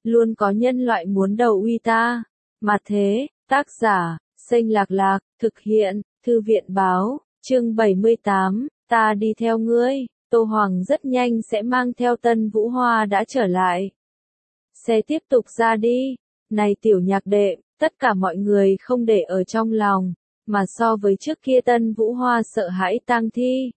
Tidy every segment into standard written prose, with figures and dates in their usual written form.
luôn có nhân loại muốn đầu uy ta. Mà thế, tác giả, Xanh Lạc Lạc, thực hiện, Thư viện báo, chương 78, ta đi theo ngươi. Tô Hoàng rất nhanh sẽ mang theo Tân Vũ Hoa đã trở lại. Xe tiếp tục ra đi. Này tiểu nhạc đệ, tất cả mọi người không để ở trong lòng, mà so với trước kia Tân Vũ Hoa sợ hãi tang thi.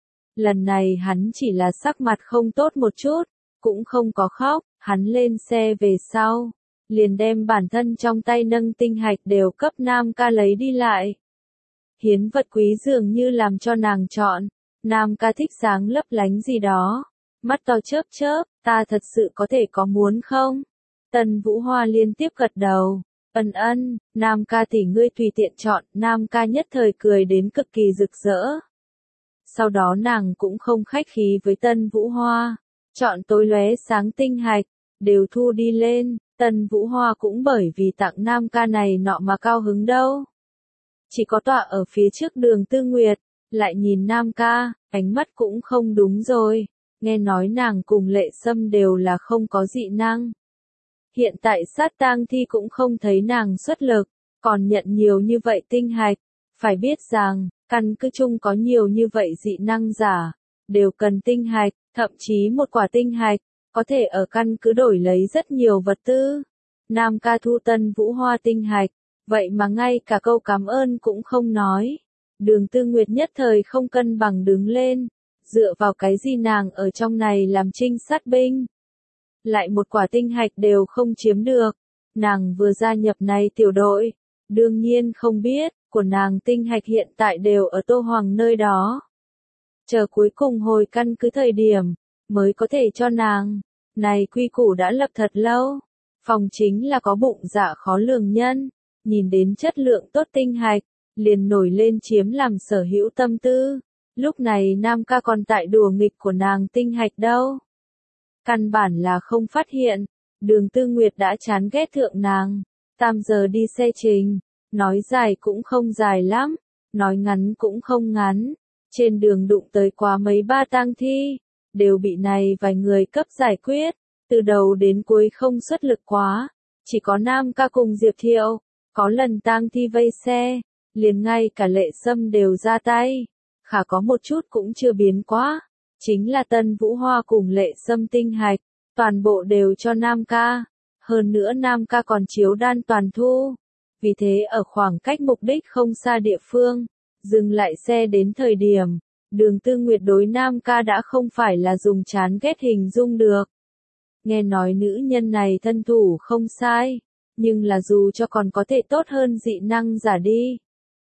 Lần này hắn chỉ là sắc mặt không tốt một chút, cũng không có khóc, hắn lên xe về sau, liền đem bản thân trong tay nâng tinh hạch đều cấp Nam Ca lấy đi lại. Hiến vật quý dường như làm cho nàng chọn, Nam Ca thích sáng lấp lánh gì đó, mắt to chớp chớp, ta thật sự có thể có muốn không? Tân Vũ Hoa liên tiếp gật đầu, ân, Nam Ca tỷ ngươi tùy tiện chọn, Nam Ca nhất thời cười đến cực kỳ rực rỡ. Sau đó nàng cũng không khách khí với Tân Vũ Hoa, chọn tối lóe sáng tinh hạch, đều thu đi lên, Tân Vũ Hoa cũng bởi vì tặng Nam Ca này nọ mà cao hứng đâu. Chỉ có tọa ở phía trước Đường Tư Nguyệt, lại nhìn Nam Ca, ánh mắt cũng không đúng rồi, nghe nói nàng cùng Lệ Sâm đều là không có dị năng. Hiện tại sát tang thi cũng không thấy nàng xuất lực, còn nhận nhiều như vậy tinh hạch, phải biết rằng, căn cứ chung có nhiều như vậy dị năng giả, đều cần tinh hạch, thậm chí một quả tinh hạch, có thể ở căn cứ đổi lấy rất nhiều vật tư. Nam Ca thu Tân Vũ Hoa tinh hạch, vậy mà ngay cả câu cảm ơn cũng không nói. Đường Tư Nguyệt nhất thời không cân bằng đứng lên, dựa vào cái gì nàng ở trong này làm trinh sát binh. Lại một quả tinh hạch đều không chiếm được, nàng vừa gia nhập này tiểu đội, đương nhiên không biết, của nàng tinh hạch hiện tại đều ở Tô Hoàng nơi đó. Chờ cuối cùng hồi căn cứ thời điểm, mới có thể cho nàng, này quy củ đã lập thật lâu, phòng chính là có bụng dạ khó lường nhân, nhìn đến chất lượng tốt tinh hạch, liền nổi lên chiếm làm sở hữu tâm tư, lúc này Nam Ca còn tại đùa nghịch của nàng tinh hạch đâu. Căn bản là không phát hiện, Đường Tư Nguyệt đã chán ghét thượng nàng, 8 giờ đi xe trình, nói dài cũng không dài lắm, nói ngắn cũng không ngắn, trên đường đụng tới quá mấy ba tang thi, đều bị này vài người cấp giải quyết, từ đầu đến cuối không xuất lực quá, chỉ có Nam Ca cùng Diệp Thiệu, có lần tang thi vây xe, liền ngay cả Lệ Sâm đều ra tay, khả có một chút cũng chưa biến quá. Chính là Tân Vũ Hoa cùng Lệ Sâm tinh hạch, toàn bộ đều cho Nam Ca, hơn nữa Nam Ca còn chiếu đan toàn thu. Vì thế ở khoảng cách mục đích không xa địa phương, dừng lại xe đến thời điểm, Đường Tư Nguyệt đối Nam Ca đã không phải là dùng chán ghét hình dung được. Nghe nói nữ nhân này thân thủ không sai, nhưng là dù cho còn có thể tốt hơn dị năng giả đi.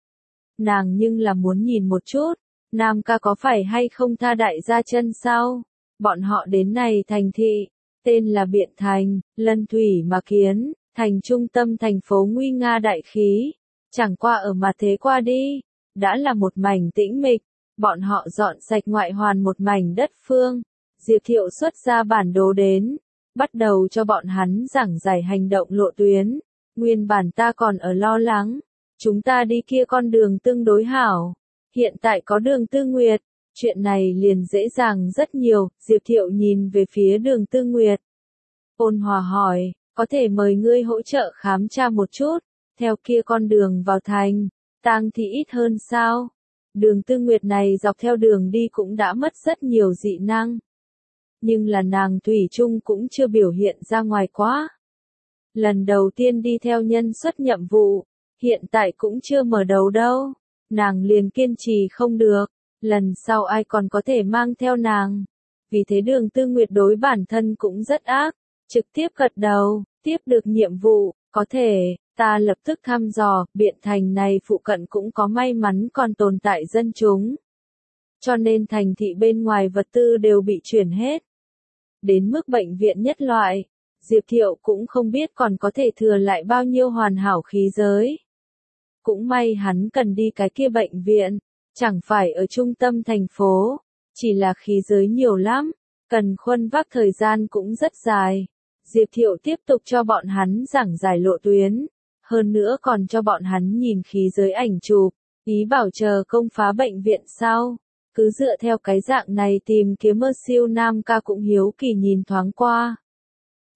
Nàng nhưng là muốn nhìn một chút. Nam Ca có phải hay không tha đại gia chân sao? Bọn họ đến này thành thị, tên là Biện Thành, Lân Thủy mà kiến, thành trung tâm thành phố nguy nga đại khí. Chẳng qua ở mặt thế qua đi, đã là một mảnh tĩnh mịch, bọn họ dọn sạch ngoại hoàn một mảnh đất phương. Diệp Thiệu xuất ra bản đồ đến, bắt đầu cho bọn hắn giảng giải hành động lộ tuyến. Nguyên bản ta còn ở lo lắng, chúng ta đi kia con đường tương đối hảo. Hiện tại có Đường Tư Nguyệt, chuyện này liền dễ dàng rất nhiều, Diệp Thiệu nhìn về phía Đường Tư Nguyệt. Ôn hòa hỏi, có thể mời ngươi hỗ trợ khám tra một chút, theo kia con đường vào thành, tang thì ít hơn sao? Đường Tư Nguyệt này dọc theo đường đi cũng đã mất rất nhiều dị năng. Nhưng là nàng thủy chung cũng chưa biểu hiện ra ngoài quá. Lần đầu tiên đi theo nhân xuất nhiệm vụ, hiện tại cũng chưa mở đầu đâu. Nàng liền kiên trì không được, lần sau ai còn có thể mang theo nàng. Vì thế Đường Tư Nguyệt đối bản thân cũng rất ác, trực tiếp gật đầu, tiếp được nhiệm vụ, có thể, ta lập tức thăm dò, Biện Thành này phụ cận cũng có may mắn còn tồn tại dân chúng. Cho nên thành thị bên ngoài vật tư đều bị chuyển hết. Đến mức bệnh viện nhất loại, Diệp Thiệu cũng không biết còn có thể thừa lại bao nhiêu hoàn hảo khí giới. Cũng may hắn cần đi cái kia bệnh viện, chẳng phải ở trung tâm thành phố, chỉ là khí giới nhiều lắm, cần khuân vác thời gian cũng rất dài. Diệp Thiệu tiếp tục cho bọn hắn giảng giải lộ tuyến, hơn nữa còn cho bọn hắn nhìn khí giới ảnh chụp, ý bảo chờ công phá bệnh viện sau. Cứ dựa theo cái dạng này tìm kiếm mơ siêu Nam Ca cũng hiếu kỳ nhìn thoáng qua.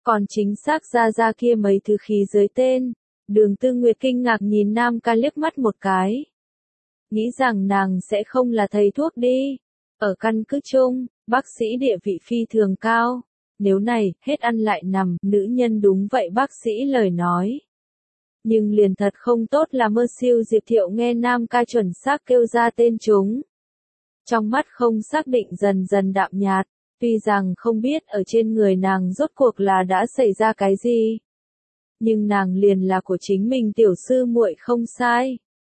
Còn chính xác ra kia mấy thứ khí giới tên. Đường Tư Nguyệt kinh ngạc nhìn Nam Ca liếc mắt một cái. Nghĩ rằng nàng sẽ không là thầy thuốc đi. Ở căn cứ chung, bác sĩ địa vị phi thường cao. Nếu này, hết ăn lại nằm, nữ nhân đúng vậy bác sĩ lời nói. Nhưng liền thật không tốt là mơ siêu Diệp Thiệu nghe Nam Ca chuẩn xác kêu ra tên chúng. Trong mắt không xác định dần dần đạm nhạt, tuy rằng không biết ở trên người nàng rốt cuộc là đã xảy ra cái gì. Nhưng nàng liền là của chính mình tiểu sư muội không sai.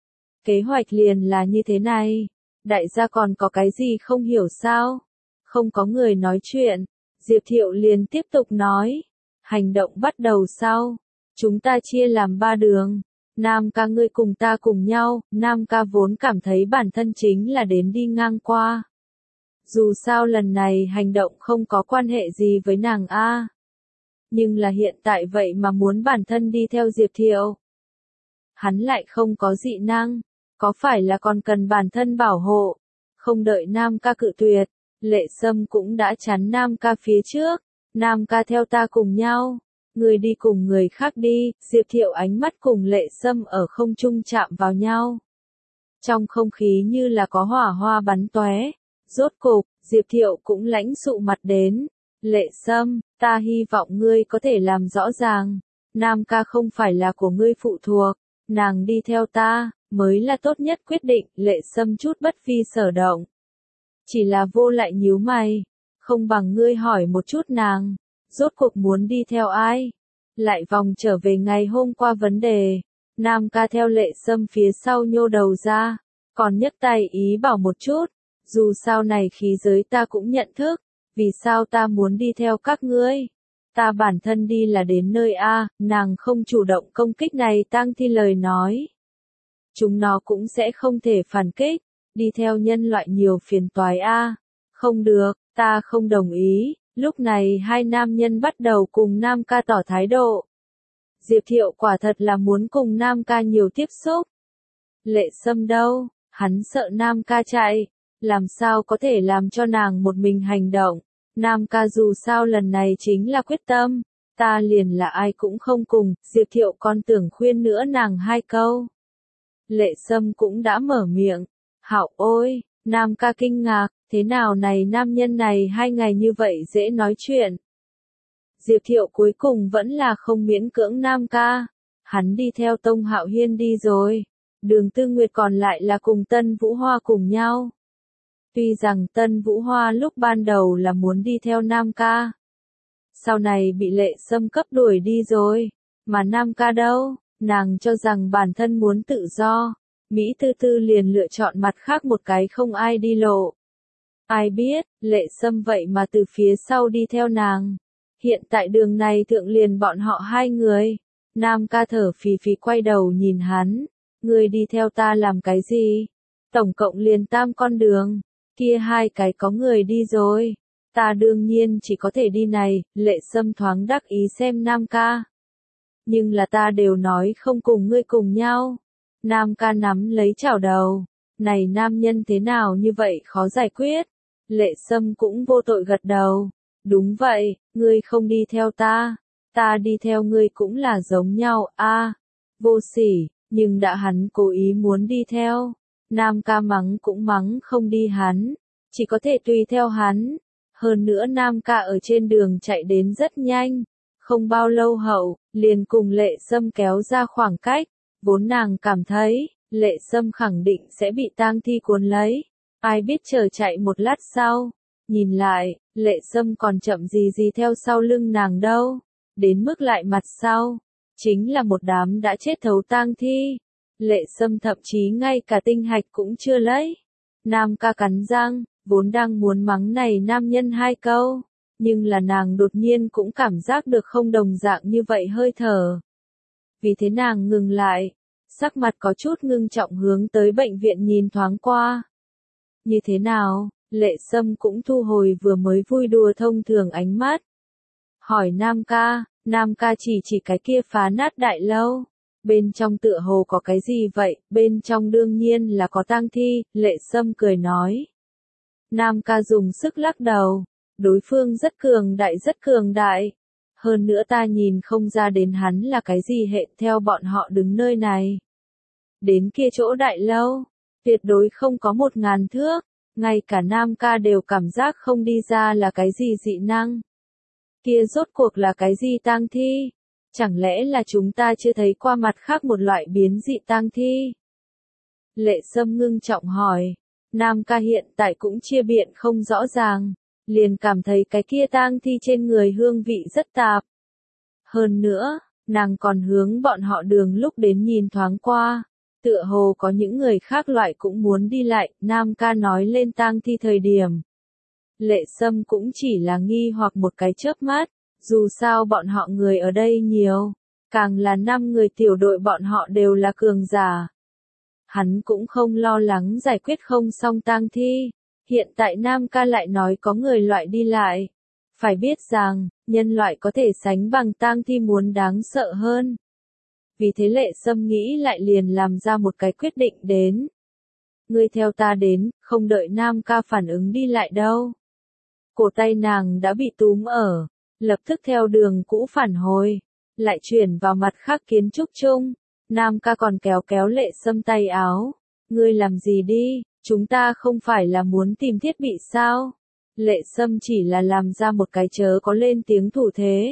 Kế hoạch liền là như thế này, đại gia còn có cái gì không hiểu sao? Không có người nói chuyện, Diệp Thiệu liền tiếp tục nói, hành động bắt đầu sau, chúng ta chia làm 3 đường. Nam Ca ngươi cùng ta cùng nhau, Nam Ca vốn cảm thấy bản thân chính là đến đi ngang qua. Dù sao lần này hành động không có quan hệ gì với nàng a. Nhưng là hiện tại vậy mà muốn bản thân đi theo Diệp Thiệu. Hắn lại không có dị năng, có phải là còn cần bản thân bảo hộ. Không đợi Nam Ca cự tuyệt, Lệ Sâm cũng đã chắn Nam Ca phía trước. Nam Ca theo ta cùng nhau. Người đi cùng người khác đi, Diệp Thiệu ánh mắt cùng Lệ Sâm ở không trung chạm vào nhau. Trong không khí như là có hỏa hoa bắn tóe. Rốt cục, Diệp Thiệu cũng lãnh sụ mặt đến. Lệ Sâm, ta hy vọng ngươi có thể làm rõ ràng. Nam Ca không phải là của ngươi phụ thuộc. Nàng đi theo ta, mới là tốt nhất quyết định. Lệ Sâm chút bất vi sở động. Chỉ là vô lại nhíu mày. Không bằng ngươi hỏi một chút nàng. Rốt cuộc muốn đi theo ai? Lại vòng trở về ngày hôm qua vấn đề. Nam Ca theo Lệ Sâm phía sau nhô đầu ra. Còn nhấc tay ý bảo một chút. Dù sao này khí giới ta cũng nhận thức. Vì sao ta muốn đi theo các ngươi? Ta bản thân đi là đến nơi A, nàng không chủ động công kích này tang thi lời nói. Chúng nó cũng sẽ không thể phản kích. Đi theo nhân loại nhiều phiền toái A. Không được, ta không đồng ý. Lúc này hai nam nhân bắt đầu cùng Nam Ca tỏ thái độ. Diệp Thiệu quả thật là muốn cùng Nam Ca nhiều tiếp xúc. Lệ Sâm đâu, hắn sợ Nam Ca chạy, làm sao có thể làm cho nàng một mình hành động. Nam Ca dù sao lần này chính là quyết tâm, ta liền là ai cũng không cùng, Diệp Thiệu còn tưởng khuyên nữa nàng 2 câu. Lệ Sâm cũng đã mở miệng, hạo ôi, Nam Ca kinh ngạc, thế nào này nam nhân này 2 ngày như vậy dễ nói chuyện. Diệp Thiệu cuối cùng vẫn là không miễn cưỡng Nam Ca, hắn đi theo Tông Hạo Hiên đi rồi, Đường Tư Nguyệt còn lại là cùng Tân Vũ Hoa cùng nhau. Tuy rằng Tân Vũ Hoa lúc ban đầu là muốn đi theo Nam Ca, sau này bị Lệ Sâm cấp đuổi đi rồi, mà Nam Ca đâu, nàng cho rằng bản thân muốn tự do, Mỹ Tư Tư liền lựa chọn mặt khác một cái không ai đi lộ. Ai biết, Lệ Sâm vậy mà từ phía sau đi theo nàng. Hiện tại đường này thượng liền bọn họ 2 người. Nam Ca thở phì phì quay đầu nhìn hắn. Người đi theo ta làm cái gì? Tổng cộng liền 3 con đường. Kia 2 cái có người đi rồi. Ta đương nhiên chỉ có thể đi này. Lệ Sâm thoáng đắc ý xem Nam Ca. Nhưng là ta đều nói không cùng ngươi cùng nhau. Nam Ca nắm lấy chảo đầu. Này nam nhân thế nào như vậy khó giải quyết. Lệ Sâm cũng vô tội gật đầu. Đúng vậy, ngươi không đi theo ta đi theo ngươi cũng là giống nhau, a, vô sỉ, nhưng đã hắn cố ý muốn đi theo. Nam Ca mắng cũng mắng không đi hắn, chỉ có thể tùy theo hắn. Hơn nữa Nam Ca ở trên đường chạy đến rất nhanh, không bao lâu hậu, liền cùng Lệ Sâm kéo ra khoảng cách, vốn nàng cảm thấy, Lệ Sâm khẳng định sẽ bị tang thi cuốn lấy. Ai biết chờ chạy một lát sau, nhìn lại, Lệ Sâm còn chậm gì theo sau lưng nàng đâu, đến mức lại mặt sau, chính là một đám đã chết thấu tang thi. Lệ Sâm thậm chí ngay cả tinh hạch cũng chưa lấy. Nam Ca cắn răng, vốn đang muốn mắng này nam nhân 2 câu, nhưng là nàng đột nhiên cũng cảm giác được không đồng dạng như vậy hơi thở. Vì thế nàng ngừng lại, sắc mặt có chút ngưng trọng hướng tới bệnh viện nhìn thoáng qua. Như thế nào? Lệ Sâm cũng thu hồi vừa mới vui đùa thông thường ánh mắt. Hỏi Nam Ca chỉ cái kia phá nát đại lâu. Bên trong tựa hồ có cái gì vậy? Bên trong đương nhiên là có tang thi, Lệ Sâm cười nói. Nam Ca dùng sức lắc đầu. Đối phương rất cường đại. Hơn nữa ta nhìn không ra đến hắn là cái gì hệ theo bọn họ đứng nơi này. Đến kia chỗ đại lâu, tuyệt đối không có 1000 thước, ngay cả Nam ca đều cảm giác không đi ra là cái gì dị năng. Kia rốt cuộc là cái gì tang thi? Chẳng lẽ là chúng ta chưa thấy qua mặt khác một loại biến dị tang thi? Lệ Sâm ngưng trọng hỏi, Nam ca hiện tại cũng chia biện không rõ ràng, liền cảm thấy cái kia tang thi trên người hương vị rất tạp. Hơn nữa, nàng còn hướng bọn họ đường lúc đến nhìn thoáng qua, tựa hồ có những người khác loại cũng muốn đi lại, Nam ca nói lên tang thi thời điểm. Lệ Sâm cũng chỉ là nghi hoặc một cái chớp mắt, dù sao bọn họ người ở đây nhiều, càng là 5 người tiểu đội bọn họ đều là cường giả. Hắn cũng không lo lắng giải quyết không xong tang thi, hiện tại Nam ca lại nói có người loại đi lại. Phải biết rằng, nhân loại có thể sánh bằng tang thi muốn đáng sợ hơn. Vì thế Lệ Sâm nghĩ lại liền làm ra một cái quyết định đến. Ngươi theo ta đến, không đợi Nam ca phản ứng đi lại đâu. Cổ tay nàng đã bị túm ở, lập tức theo đường cũ phản hồi, lại chuyển vào mặt khác kiến trúc chung. Nam ca còn kéo kéo Lệ Sâm tay áo. Ngươi làm gì đi, chúng ta không phải là muốn tìm thiết bị sao? Lệ Sâm chỉ là làm ra một cái chớ có lên tiếng thủ thế.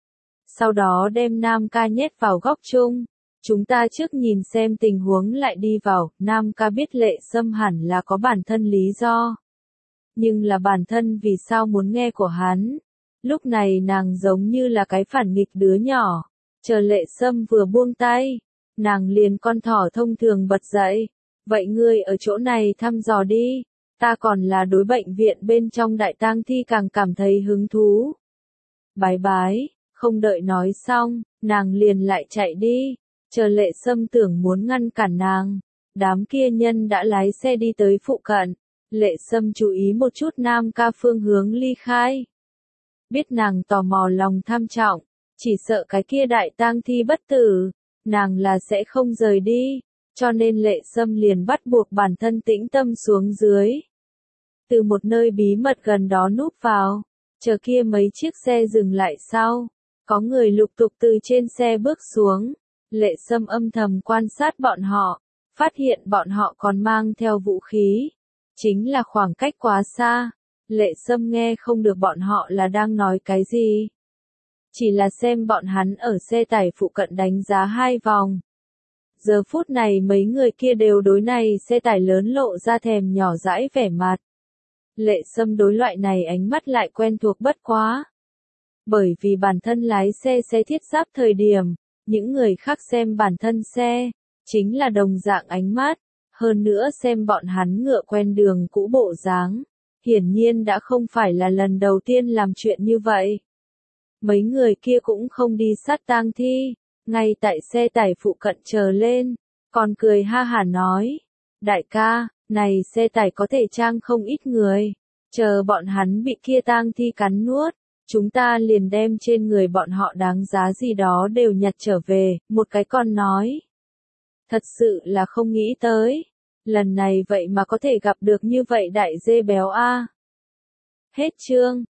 Sau đó đem Nam ca nhét vào góc chung. Chúng ta trước nhìn xem tình huống lại đi vào. Nam ca biết Lệ Sâm hẳn là có bản thân lý do. Nhưng là bản thân vì sao muốn nghe của hắn. Lúc này nàng giống như là cái phản nghịch đứa nhỏ. Chờ Lệ Sâm vừa buông tay, nàng liền con thỏ thông thường bật dậy. Vậy ngươi ở chỗ này thăm dò đi. Ta còn là đối bệnh viện bên trong đại tang thi càng cảm thấy hứng thú. Bái bái, không đợi nói xong, nàng liền lại chạy đi. Chờ Lệ Sâm tưởng muốn ngăn cản nàng. Đám kia nhân đã lái xe đi tới phụ cận. Lệ Sâm chú ý một chút Nam ca phương hướng ly khai. Biết nàng tò mò lòng tham trọng, chỉ sợ cái kia đại tang thi bất tử, nàng là sẽ không rời đi, cho nên Lệ Sâm liền bắt buộc bản thân tĩnh tâm xuống dưới. Từ một nơi bí mật gần đó núp vào, chờ kia mấy chiếc xe dừng lại sau, có người lục tục từ trên xe bước xuống, Lệ Sâm âm thầm quan sát bọn họ, phát hiện bọn họ còn mang theo vũ khí. Chính là khoảng cách quá xa, Lệ Sâm nghe không được bọn họ là đang nói cái gì. Chỉ là xem bọn hắn ở xe tải phụ cận đánh giá 2 vòng. Giờ phút này mấy người kia đều đối này xe tải lớn lộ ra thèm nhỏ dãi vẻ mặt. Lệ Sâm đối loại này ánh mắt lại quen thuộc bất quá. Bởi vì bản thân lái xe thiết giáp thời điểm, những người khác xem bản thân xe, chính là đồng dạng ánh mắt. Hơn nữa xem bọn hắn ngựa quen đường cũ bộ dáng, hiển nhiên đã không phải là lần đầu tiên làm chuyện như vậy. Mấy người kia cũng không đi sát tang thi, ngay tại xe tải phụ cận chờ lên, còn cười ha hả nói, đại ca, này xe tải có thể trang không ít người, chờ bọn hắn bị kia tang thi cắn nuốt, chúng ta liền đem trên người bọn họ đáng giá gì đó đều nhặt trở về, một cái con nói. Thật sự là không nghĩ tới. Lần này vậy mà có thể gặp được như vậy đại dê béo a. Hết chương.